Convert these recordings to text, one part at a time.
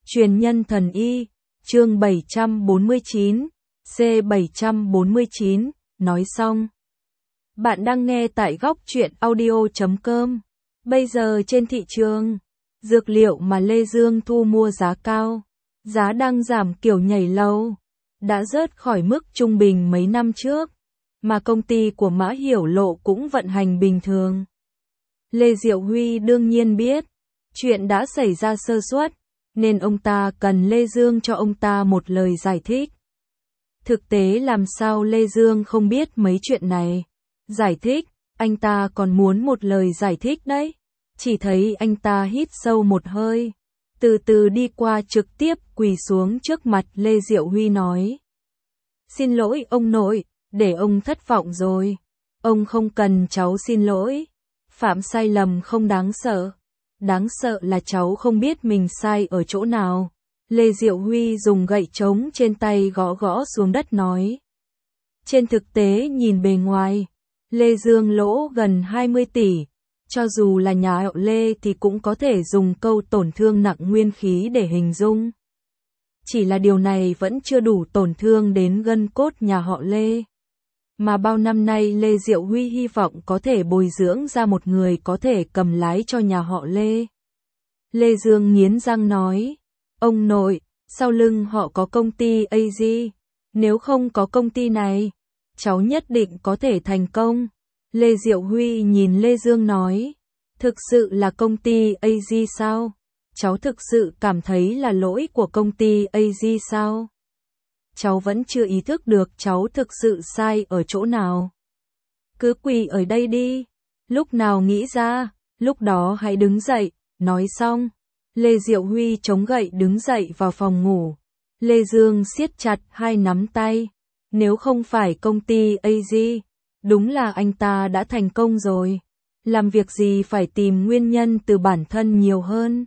Truyền nhân thần y, chương 749, C749, nói xong. Bạn đang nghe tại góc truyện audio.com. Bây giờ trên thị trường, dược liệu mà Lê Dương thu mua giá cao, giá đang giảm kiểu nhảy lầu, đã rớt khỏi mức trung bình mấy năm trước, mà công ty của Mã Hiểu Lộ cũng vận hành bình thường. Lê Diệu Huy đương nhiên biết, chuyện đã xảy ra sơ suất, nên ông ta cần Lê Dương cho ông ta một lời giải thích. Thực tế làm sao Lê Dương không biết mấy chuyện này? Giải thích, anh ta còn muốn một lời giải thích đấy. Chỉ thấy anh ta hít sâu một hơi, từ từ đi qua trực tiếp quỳ xuống trước mặt Lê Diệu Huy nói. Xin lỗi ông nội, để ông thất vọng rồi. Ông không cần cháu xin lỗi. Phạm sai lầm không đáng sợ. Đáng sợ là cháu không biết mình sai ở chỗ nào. Lê Diệu Huy dùng gậy trống trên tay gõ gõ xuống đất nói. Trên thực tế nhìn bề ngoài, Lê Dương lỗ gần 20 tỷ. Cho dù là nhà họ Lê thì cũng có thể dùng câu tổn thương nặng nguyên khí để hình dung. Chỉ là điều này vẫn chưa đủ tổn thương đến gân cốt nhà họ Lê. Mà bao năm nay Lê Diệu Huy hy vọng có thể bồi dưỡng ra một người có thể cầm lái cho nhà họ Lê. Lê Dương nghiến răng nói, ông nội, sau lưng họ có công ty AZ, nếu không có công ty này, cháu nhất định có thể thành công. Lê Diệu Huy nhìn Lê Dương nói, thực sự là công ty AZ sao? Cháu thực sự cảm thấy là lỗi của công ty AZ sao? Cháu vẫn chưa ý thức được cháu thực sự sai ở chỗ nào. Cứ quỳ ở đây đi, lúc nào nghĩ ra, lúc đó hãy đứng dậy. Nói xong, Lê Diệu Huy chống gậy đứng dậy vào phòng ngủ. Lê Dương siết chặt hai nắm tay, nếu không phải công ty AZ, đúng là anh ta đã thành công rồi. Làm việc gì phải tìm nguyên nhân từ bản thân nhiều hơn.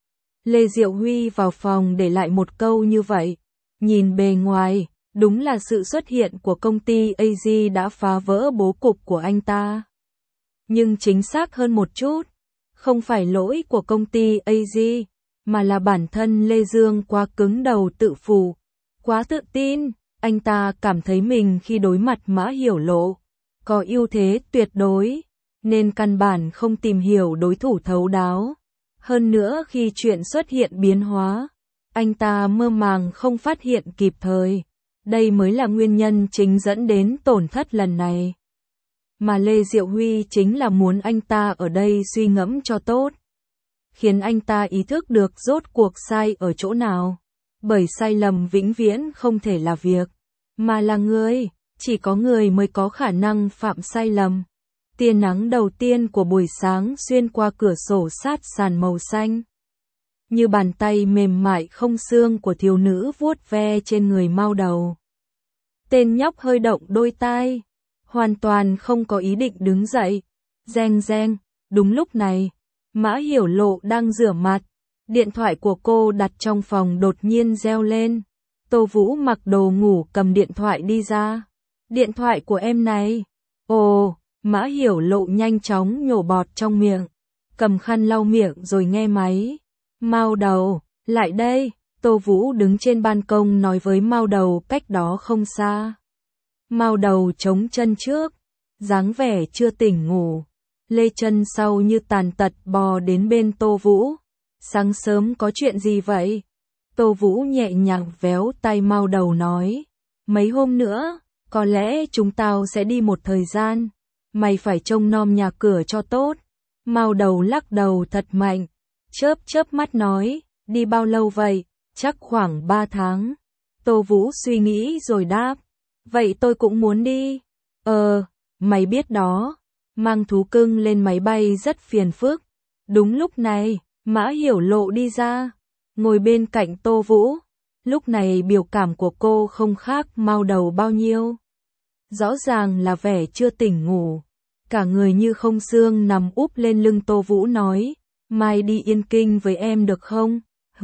Lê Diệu Huy vào phòng để lại một câu như vậy. Nhìn bề ngoài, đúng là sự xuất hiện của công ty AZ đã phá vỡ bố cục của anh ta. Nhưng chính xác hơn một chút, không phải lỗi của công ty AZ, mà là bản thân Lê Dương quá cứng đầu tự phụ, quá tự tin. Anh ta cảm thấy mình khi đối mặt Mã Hiểu Lộ, có ưu thế tuyệt đối, nên căn bản không tìm hiểu đối thủ thấu đáo. Hơn nữa khi chuyện xuất hiện biến hóa, anh ta mơ màng không phát hiện kịp thời. Đây mới là nguyên nhân chính dẫn đến tổn thất lần này. Mà Lê Diệu Huy chính là muốn anh ta ở đây suy ngẫm cho tốt. Khiến anh ta ý thức được rốt cuộc sai ở chỗ nào. Bởi sai lầm vĩnh viễn không thể là việc, mà là người. Chỉ có người mới có khả năng phạm sai lầm. Tia nắng đầu tiên của buổi sáng xuyên qua cửa sổ sát sàn màu xanh. Như bàn tay mềm mại không xương của thiếu nữ vuốt ve trên người Mao Đầu. Tên nhóc hơi động đôi tai, hoàn toàn không có ý định đứng dậy. Reng reng, đúng lúc này, Mã Hiểu Lộ đang rửa mặt. Điện thoại của cô đặt trong phòng đột nhiên reo lên. Tô Vũ mặc đồ ngủ cầm điện thoại đi ra. Điện thoại của em này. Ồ, Mã Hiểu Lộ nhanh chóng nhổ bọt trong miệng. Cầm khăn lau miệng rồi nghe máy. Mao Đầu, lại đây. Tô Vũ đứng trên ban công nói với Mao Đầu cách đó không xa. Mao Đầu chống chân trước, dáng vẻ chưa tỉnh ngủ. Lê chân sau như tàn tật bò đến bên Tô Vũ. Sáng sớm có chuyện gì vậy? Tô Vũ nhẹ nhàng véo tay Mao Đầu nói. Mấy hôm nữa, có lẽ chúng tao sẽ đi một thời gian. Mày phải trông nom nhà cửa cho tốt. Mao Đầu lắc đầu thật mạnh. Chớp mắt nói, đi bao lâu vậy? Chắc khoảng 3 tháng. Tô Vũ suy nghĩ rồi đáp. Vậy tôi cũng muốn đi. Mày biết đó. Mang thú cưng lên máy bay rất phiền phức. Đúng lúc này, Mã Hiểu Lộ đi ra. Ngồi bên cạnh Tô Vũ. Lúc này biểu cảm của cô không khác Mao Đầu bao nhiêu. Rõ ràng là vẻ chưa tỉnh ngủ. Cả người như không xương nằm úp lên lưng Tô Vũ nói. Mai đi Yên Kinh với em được không?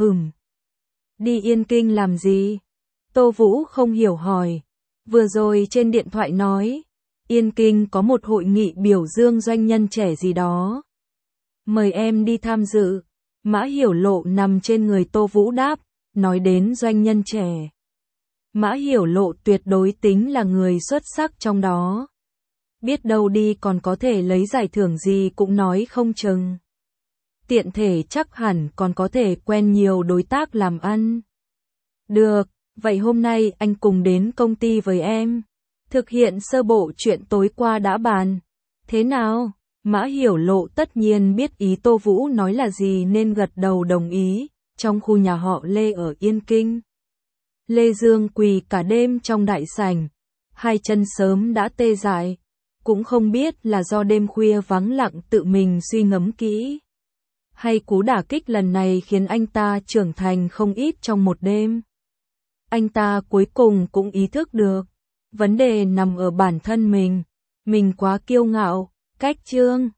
Đi Yên Kinh làm gì? Tô Vũ không hiểu hỏi. Vừa rồi trên điện thoại nói, Yên Kinh có một hội nghị biểu dương doanh nhân trẻ gì đó. Mời em đi tham dự. Mã Hiểu Lộ nằm trên người Tô Vũ đáp, nói đến doanh nhân trẻ. Mã Hiểu Lộ tuyệt đối tính là người xuất sắc trong đó. Biết đâu đi còn có thể lấy giải thưởng gì cũng nói không chừng. Tiện thể chắc hẳn còn có thể quen nhiều đối tác làm ăn. Được, vậy hôm nay anh cùng đến công ty với em. Thực hiện sơ bộ chuyện tối qua đã bàn. Thế nào? Mã Hiểu Lộ tất nhiên biết ý Tô Vũ nói là gì nên gật đầu đồng ý. Trong khu nhà họ Lê ở Yên Kinh, Lê Dương quỳ cả đêm trong đại sảnh, hai chân sớm đã tê dại, cũng không biết là do đêm khuya vắng lặng tự mình suy ngẫm kỹ, hay cú đả kích lần này khiến anh ta trưởng thành không ít trong một đêm. Anh ta cuối cùng cũng ý thức được, vấn đề nằm ở bản thân mình quá kiêu ngạo, cách chương.